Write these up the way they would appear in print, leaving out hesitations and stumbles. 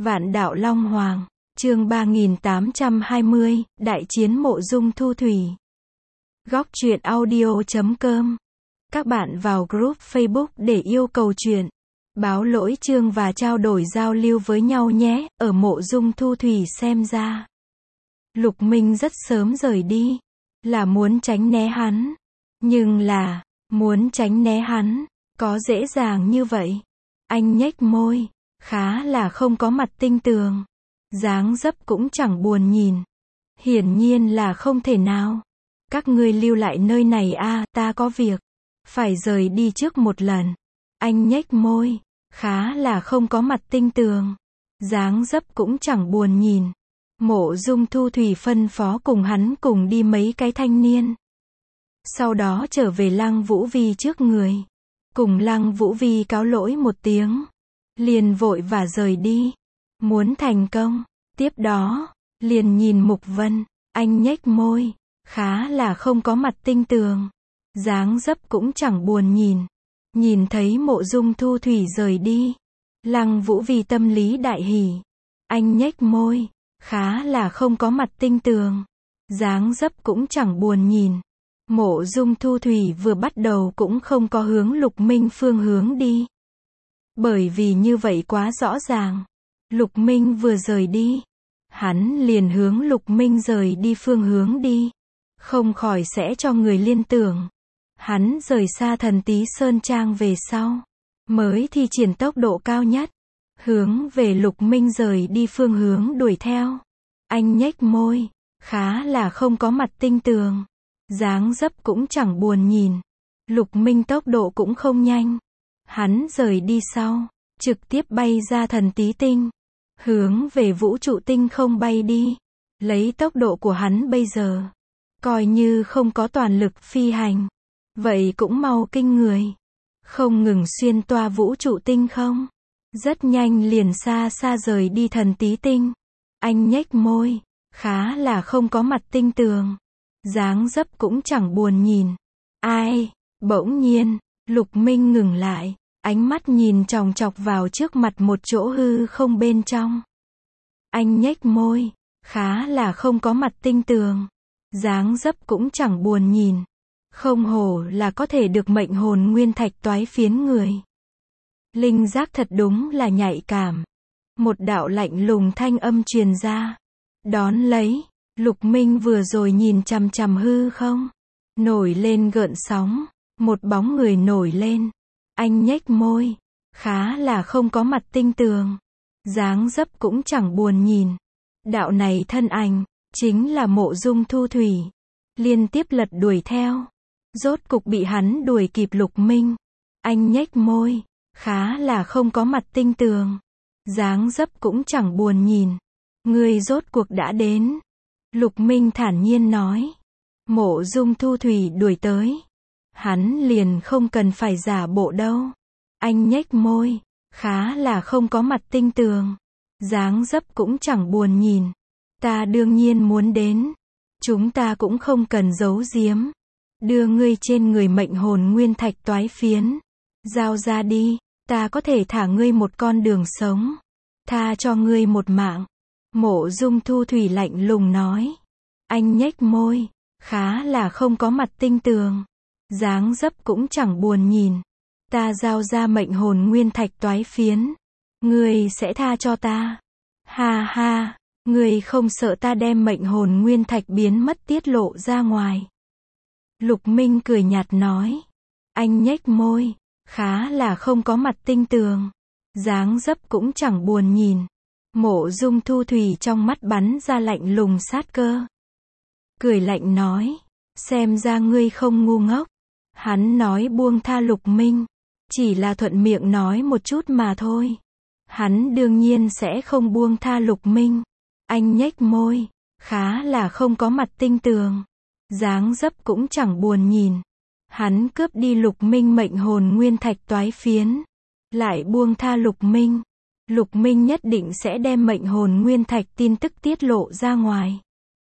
Vạn đạo Long Hoàng, chương 3820, Đại chiến mộ dung thu thủy. Góc truyện audio.com. Các bạn vào group Facebook để yêu cầu truyện, báo lỗi chương và trao đổi giao lưu với nhau nhé. Ở mộ dung thu thủy xem ra, Lục Minh rất sớm rời đi, là muốn tránh né hắn. Nhưng là, muốn tránh né hắn, có dễ dàng như vậy? Anh nhếch môi, khá là không có mặt tinh tường. Dáng dấp cũng chẳng buồn nhìn. Hiển nhiên là không thể nào. Các ngươi lưu lại nơi này a, ta có việc. Phải rời đi trước một lần. Anh nhếch môi, khá là không có mặt tinh tường. Dáng dấp cũng chẳng buồn nhìn. Mộ dung thu thủy phân phó cùng hắn cùng đi mấy cái thanh niên. Sau đó trở về Lăng Vũ Vi trước người. Cùng Lăng Vũ Vi cáo lỗi một tiếng. Liền vội và rời đi. Muốn thành công. Tiếp đó, liền nhìn Mục Vân. Anh nhếch môi. Khá là không có mặt tinh tường. Dáng dấp cũng chẳng buồn nhìn. Nhìn thấy mộ dung thu thủy rời đi. Lăng Vũ Vi tâm lý đại hỉ. Anh nhếch môi. Khá là không có mặt tinh tường. Dáng dấp cũng chẳng buồn nhìn. Mộ dung thu thủy vừa bắt đầu cũng không có hướng Lục Minh phương hướng đi. Bởi vì như vậy quá rõ ràng. Lục Minh vừa rời đi, hắn liền hướng Lục Minh rời đi phương hướng đi. Không khỏi sẽ cho người liên tưởng. Hắn rời xa Thần Tí Sơn Trang về sau, mới thi triển tốc độ cao nhất. Hướng về Lục Minh rời đi phương hướng đuổi theo. Anh nhếch môi, khá là không có mặt tinh tường. Dáng dấp cũng chẳng buồn nhìn. Lục Minh tốc độ cũng không nhanh. Hắn rời đi sau, trực tiếp bay ra Thần Tí Tinh. Hướng về vũ trụ tinh không bay đi. Lấy tốc độ của hắn bây giờ, coi như không có toàn lực phi hành, vậy cũng mau kinh người. Không ngừng xuyên toa vũ trụ tinh không. Rất nhanh liền xa xa rời đi Thần Tí Tinh. Anh nhếch môi, khá là không có mặt tinh tường. Dáng dấp cũng chẳng buồn nhìn. Ai? Bỗng nhiên, Lục Minh ngừng lại. Ánh mắt nhìn chòng chọc vào trước mặt một chỗ hư không bên trong. Anh nhếch môi, khá là không có mặt tinh tường. Dáng dấp cũng chẳng buồn nhìn. Không hổ là có thể được mệnh hồn nguyên thạch toái phiến người. Linh giác thật đúng là nhạy cảm. Một đạo lạnh lùng thanh âm truyền ra. Đón lấy, Lục Minh vừa rồi nhìn chằm chằm hư không. Nổi lên gợn sóng, một bóng người nổi lên. Anh nhếch môi, khá là không có mặt tinh tường. Dáng dấp cũng chẳng buồn nhìn. Đạo này thân ảnh, chính là mộ dung thu thủy. Liên tiếp lật đuổi theo. Rốt cục bị hắn đuổi kịp Lục Minh. Anh nhếch môi, khá là không có mặt tinh tường. Dáng dấp cũng chẳng buồn nhìn. Ngươi rốt cuộc đã đến. Lục Minh thản nhiên nói. Mộ dung thu thủy đuổi tới. Hắn liền không cần phải giả bộ đâu. Anh nhếch môi, khá là không có mặt tinh tường. Dáng dấp cũng chẳng buồn nhìn. Ta đương nhiên muốn đến. Chúng ta cũng không cần giấu giếm. Đưa ngươi trên người mệnh hồn nguyên thạch toái phiến. Giao ra đi, ta có thể thả ngươi một con đường sống. Tha cho ngươi một mạng. Mộ dung thu thủy lạnh lùng nói. Anh nhếch môi, khá là không có mặt tinh tường. Dáng dấp cũng chẳng buồn nhìn. Ta giao ra mệnh hồn nguyên thạch toái phiến. Ngươi sẽ tha cho ta. Ha ha, ngươi không sợ ta đem mệnh hồn nguyên thạch biến mất tiết lộ ra ngoài. Lục Minh cười nhạt nói. Anh nhếch môi, khá là không có mặt tinh tường. Dáng dấp cũng chẳng buồn nhìn. Mộ dung thu thủy trong mắt bắn ra lạnh lùng sát cơ. Cười lạnh nói. Xem ra ngươi không ngu ngốc. Hắn nói buông tha Lục Minh. Chỉ là thuận miệng nói một chút mà thôi. Hắn đương nhiên sẽ không buông tha Lục Minh. Anh nhếch môi, khá là không có mặt tinh tường. Dáng dấp cũng chẳng buồn nhìn. Hắn cướp đi Lục Minh mệnh hồn nguyên thạch toái phiến. Lại buông tha Lục Minh. Lục Minh nhất định sẽ đem mệnh hồn nguyên thạch tin tức tiết lộ ra ngoài.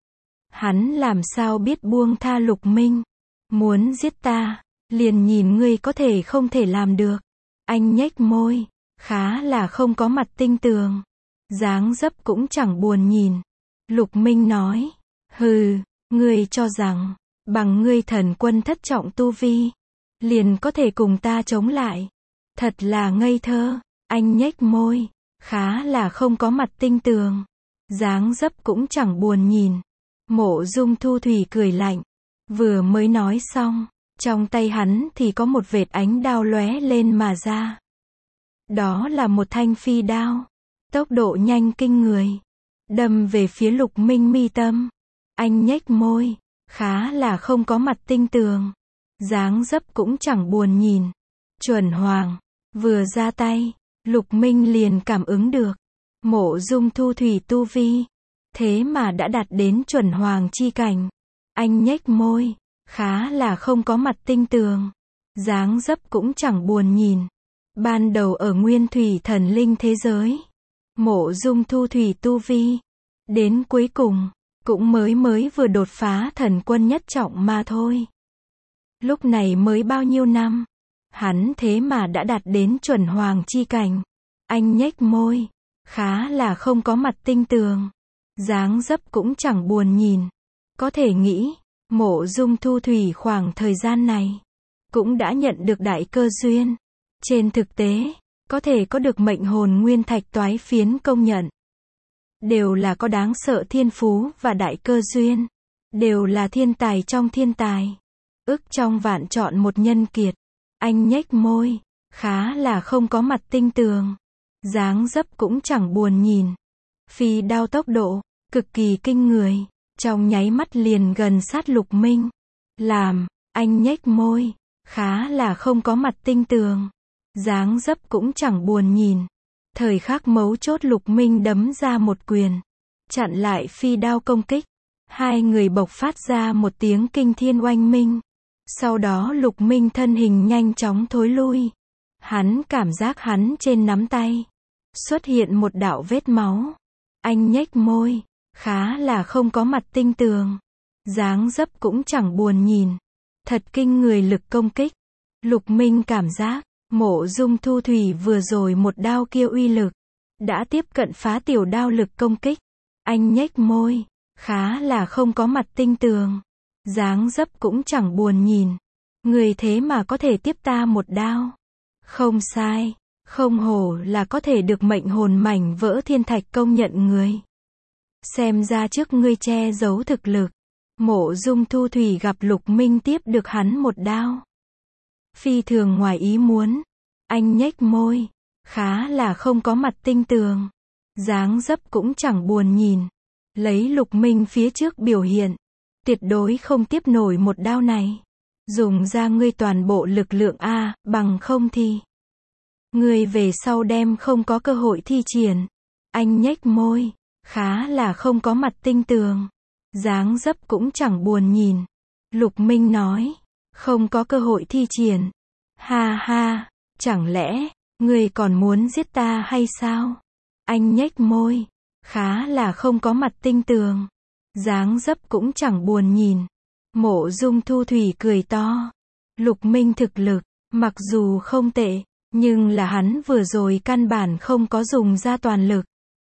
Hắn làm sao biết buông tha Lục Minh. Muốn giết ta, liền nhìn ngươi có thể không thể làm được. Anh nhếch môi, khá là không có mặt tinh tường. dáng dấp cũng chẳng buồn nhìn. Lục Minh nói, hừ, ngươi cho rằng, bằng ngươi thần quân thất trọng tu vi, liền có thể cùng ta chống lại. Thật là ngây thơ. Anh nhếch môi, khá là không có mặt tinh tường. Dáng dấp cũng chẳng buồn nhìn. Mộ Dung Thu Thủy cười lạnh. Vừa mới nói xong, trong tay hắn thì có một vệt ánh đao lóe lên mà ra. Đó là một thanh phi đao. Tốc độ nhanh kinh người. Đâm về phía Lục Minh mi tâm. Anh nhếch môi, khá là không có mặt tinh tường. Dáng dấp cũng chẳng buồn nhìn. Chuẩn Hoàng, vừa ra tay, Lục Minh liền cảm ứng được. Mộ Dung Thu Thủy tu vi, thế mà đã đạt đến Chuẩn Hoàng chi cảnh. Anh nhếch môi, khá là không có mặt tinh tường. Dáng dấp cũng chẳng buồn nhìn. Ban đầu ở Nguyên Thủy Thần Linh thế giới, Mộ Dung Thu Thủy tu vi, đến cuối cùng, cũng mới vừa đột phá thần quân nhất trọng mà thôi. Lúc này mới bao nhiêu năm, hắn thế mà đã đạt đến Chuẩn Hoàng chi cảnh. Anh nhếch môi, khá là không có mặt tinh tường. Dáng dấp cũng chẳng buồn nhìn. Có thể nghĩ, Mộ Dung Thu Thủy khoảng thời gian này, cũng đã nhận được đại cơ duyên. Trên thực tế, có thể có được mệnh hồn nguyên thạch toái phiến công nhận. Đều là có đáng sợ thiên phú và đại cơ duyên. Đều là thiên tài trong thiên tài. Ức trong vạn chọn một nhân kiệt. Anh nhếch môi, khá là không có mặt tinh tường. Dáng dấp cũng chẳng buồn nhìn. Phi đao tốc độ, cực kỳ kinh người. Trong nháy mắt liền gần sát Lục Minh. Làm, anh nhếch môi, khá là không có mặt tinh tường. Dáng dấp cũng chẳng buồn nhìn. Thời khắc mấu chốt Lục Minh đấm ra một quyền. Chặn lại phi đao công kích. Hai người bộc phát ra một tiếng kinh thiên oanh minh. Sau đó Lục Minh thân hình nhanh chóng thối lui. Hắn cảm giác hắn trên nắm tay xuất hiện một đạo vết máu. Anh nhếch môi, khá là không có mặt tinh tường. Dáng dấp cũng chẳng buồn nhìn. Thật kinh người lực công kích. Lục Minh cảm giác, Mộ Dung Thu Thủy vừa rồi một đao kia uy lực, đã tiếp cận phá tiểu đao lực công kích. Anh nhếch môi, khá là không có mặt tinh tường. Dáng dấp cũng chẳng buồn nhìn. Người thế mà có thể tiếp ta một đao. Không sai, không hổ là có thể được mệnh hồn mảnh vỡ thiên thạch công nhận người. Xem ra trước ngươi che giấu thực lực. Mộ Dung Thu Thủy gặp Lục Minh tiếp được hắn một đao. Phi thường ngoài ý muốn. Anh nhếch môi, khá là không có mặt tinh tường. Dáng dấp cũng chẳng buồn nhìn. Lấy Lục Minh phía trước biểu hiện, tuyệt đối không tiếp nổi một đao này. Dùng ra ngươi toàn bộ lực lượng a, bằng không thì ngươi về sau đem không có cơ hội thi triển. Anh nhếch môi, khá là không có mặt tinh tường. Dáng dấp cũng chẳng buồn nhìn. Lục Minh nói, không có cơ hội thi triển. Ha ha, chẳng lẽ ngươi còn muốn giết ta hay sao? Anh nhếch môi, khá là không có mặt tinh tường. Dáng dấp cũng chẳng buồn nhìn. Mộ Dung Thu Thủy cười to. Lục Minh thực lực, mặc dù không tệ, nhưng là hắn vừa rồi căn bản không có dùng ra toàn lực.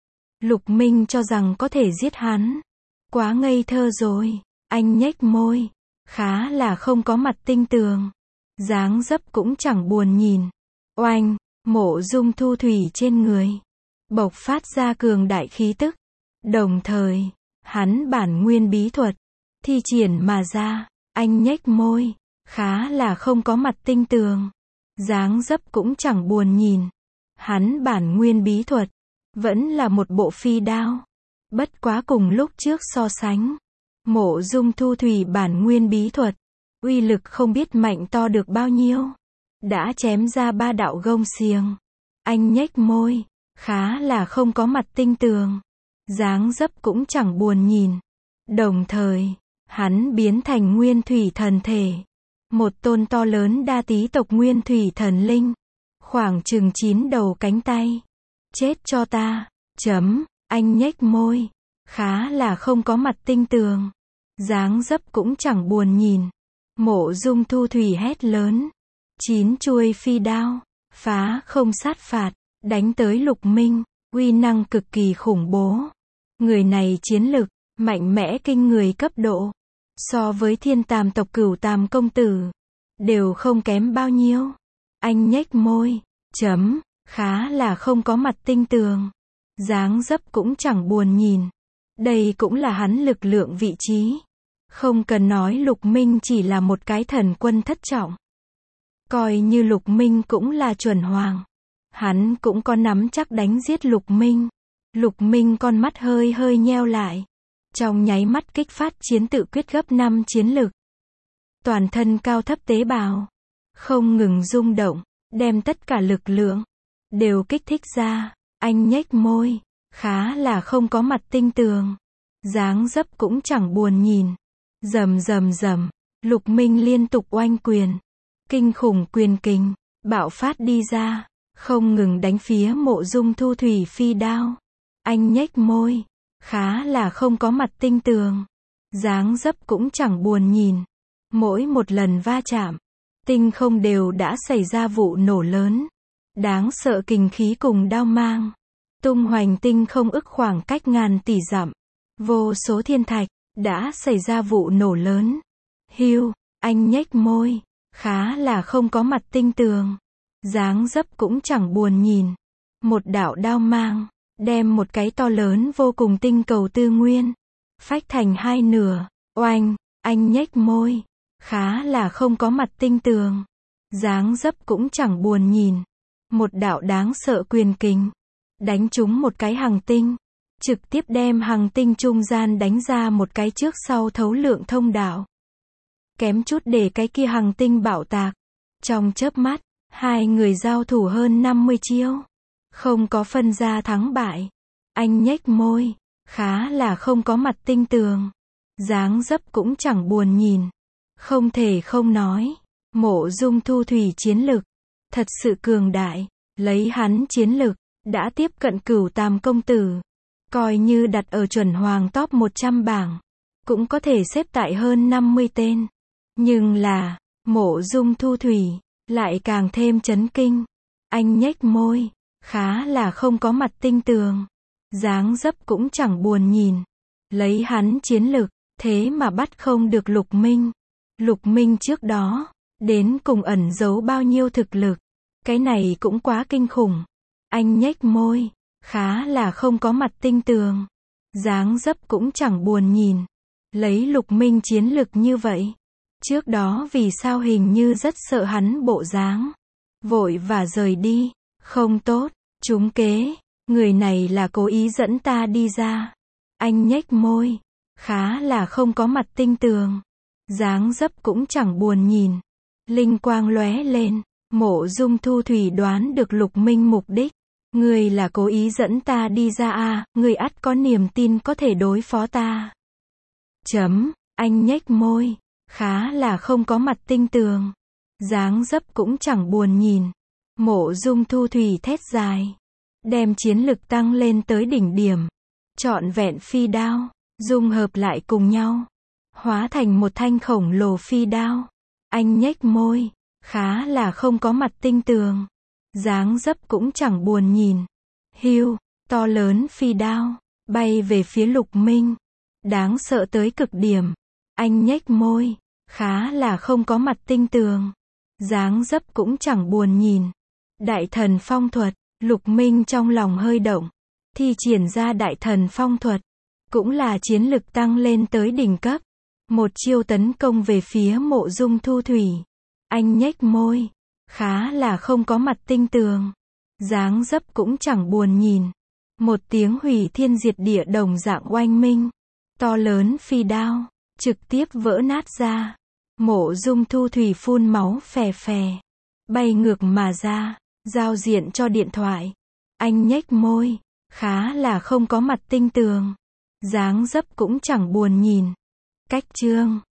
Lục Minh cho rằng có thể giết hắn. Quá ngây thơ rồi. Anh nhếch môi, khá là không có mặt tinh tường. Dáng dấp cũng chẳng buồn nhìn. Oanh, Mộ Dung Thu Thủy trên người bộc phát ra cường đại khí tức. Đồng thời, hắn bản nguyên bí thuật thi triển mà ra. Anh nhếch môi, khá là không có mặt tinh tường. Dáng dấp cũng chẳng buồn nhìn. Hắn bản nguyên bí thuật vẫn là một bộ phi đao. Bất quá cùng lúc trước so sánh, Mộ Dung Thu Thủy bản nguyên bí thuật uy lực không biết mạnh to được bao nhiêu. Đã chém ra 3 đạo gông xiềng. Anh nhếch môi, khá là không có mặt tinh tường. Dáng dấp cũng chẳng buồn nhìn. Đồng thời, hắn biến thành nguyên thủy thần thể. Một tôn to lớn đa tý tộc nguyên thủy thần linh. Khoảng chừng 9 đầu cánh tay. Chết cho ta. Anh nhếch môi, khá là không có mặt tinh tường. Dáng dấp cũng chẳng buồn nhìn. Mộ Dung Thu Thủy hét lớn. 9 chuôi phi đao, phá không sát phạt, đánh tới Lục Minh. uy năng cực kỳ khủng bố. Người này chiến lực, mạnh mẽ kinh người cấp độ. So với Thiên Tàm tộc Cửu Tàm công tử, đều không kém bao nhiêu. Anh nhếch môi, khá là không có mặt tinh tường. Dáng dấp cũng chẳng buồn nhìn. Đây cũng là hắn lực lượng vị trí. Không cần nói Lục Minh chỉ là một cái thần quân thất trọng. Coi như Lục Minh cũng là chuẩn hoàng. Hắn cũng có nắm chắc đánh giết Lục Minh. Lục Minh con mắt hơi hơi nheo lại. Trong nháy mắt kích phát chiến tự quyết gấp 5 chiến lực. Toàn thân cao thấp tế bào không ngừng rung động, đem tất cả lực lượng đều kích thích ra. Anh nhếch môi, khá là không có mặt tinh tường. Dáng dấp cũng chẳng buồn nhìn. Rầm rầm rầm, Lục Minh liên tục oanh quyền. Kinh khủng quyền kình bạo phát đi ra, không ngừng đánh phía Mộ Dung Thu Thủy phi đao. Anh nhếch môi, khá là không có mặt tinh tường. Dáng dấp cũng chẳng buồn nhìn. Mỗi một lần va chạm, tinh không đều đã xảy ra vụ nổ lớn. Đáng sợ kình khí cùng đao mang. Tung hoành tinh không ức khoảng cách ngàn tỷ dặm. Vô số thiên thạch, đã xảy ra vụ nổ lớn. Hưu, anh nhếch môi, khá là không có mặt tinh tường. Dáng dấp cũng chẳng buồn nhìn. Một đạo đao mang, đem một cái to lớn vô cùng tinh cầu tư nguyên, phách thành hai nửa. Oanh, anh nhếch môi, khá là không có mặt tinh tường. Dáng dấp cũng chẳng buồn nhìn. Một đạo đáng sợ quyền kình, đánh trúng một cái hành tinh. Trực tiếp đem hành tinh trung gian đánh ra một cái trước sau thấu lượng thông đạo. Kém chút để cái kia hành tinh bạo tạc. Trong chớp mắt, hai người giao thủ hơn 50 chiêu. Không có phân ra thắng bại. Anh nhếch môi, khá là không có mặt tinh tường. Dáng dấp cũng chẳng buồn nhìn. Không thể không nói, Mộ Dung Thu Thủy chiến lực thật sự cường đại. Lấy hắn chiến lực, đã tiếp cận Cửu Tàm công tử. Coi như đặt ở chuẩn hoàng top 100 bảng, cũng có thể xếp tại hơn 50 tên. Nhưng là, Mộ Dung Thu Thủy lại càng thêm chấn kinh. Anh nhếch môi, khá là không có mặt tinh tường. Dáng dấp cũng chẳng buồn nhìn. Lấy hắn chiến lực, thế mà bắt không được Lục Minh. Lục Minh trước đó, đến cùng ẩn giấu bao nhiêu thực lực. Cái này cũng quá kinh khủng. Anh nhếch môi, khá là không có mặt tinh tường. Dáng dấp cũng chẳng buồn nhìn. Lấy Lục Minh chiến lực như vậy. Trước đó vì sao hình như rất sợ hắn bộ dáng. Vội và rời đi. Không tốt, trúng kế. Người này là cố ý dẫn ta đi ra. Anh nhếch môi, khá là không có mặt tinh tường. Dáng dấp cũng chẳng buồn nhìn. Linh quang lóe lên. Mộ Dung Thu Thủy đoán được Lục Minh mục đích. Người là cố ý dẫn ta đi ra à, người ắt có niềm tin có thể đối phó ta. Anh nhếch môi, khá là không có mặt tinh tường. Dáng dấp cũng chẳng buồn nhìn. Mộ Dung Thu Thủy thét dài. Đem chiến lực tăng lên tới đỉnh điểm. Trọn vẹn phi đao, dung hợp lại cùng nhau. Hóa thành một thanh khổng lồ phi đao. Anh nhếch môi, khá là không có mặt tinh tường. Dáng dấp cũng chẳng buồn nhìn. Hưu, to lớn phi đao, bay về phía Lục Minh. Đáng sợ tới cực điểm. Anh nhếch môi, khá là không có mặt tinh tường. Dáng dấp cũng chẳng buồn nhìn. Đại thần phong thuật, Lục Minh trong lòng hơi động. Thi triển ra đại thần phong thuật. Cũng là chiến lực tăng lên tới đỉnh cấp. Một chiêu tấn công về phía Mộ Dung Thu Thủy. Anh nhếch môi, khá là không có mặt tinh tường. Dáng dấp cũng chẳng buồn nhìn. Một tiếng hủy thiên diệt địa đồng dạng oanh minh. To lớn phi đao, trực tiếp vỡ nát ra. Mộ Dung Thu Thủy phun máu phè phè. Bay ngược mà ra, giao diện cho điện thoại. Anh nhếch môi, khá là không có mặt tinh tường. Dáng dấp cũng chẳng buồn nhìn. Cách chương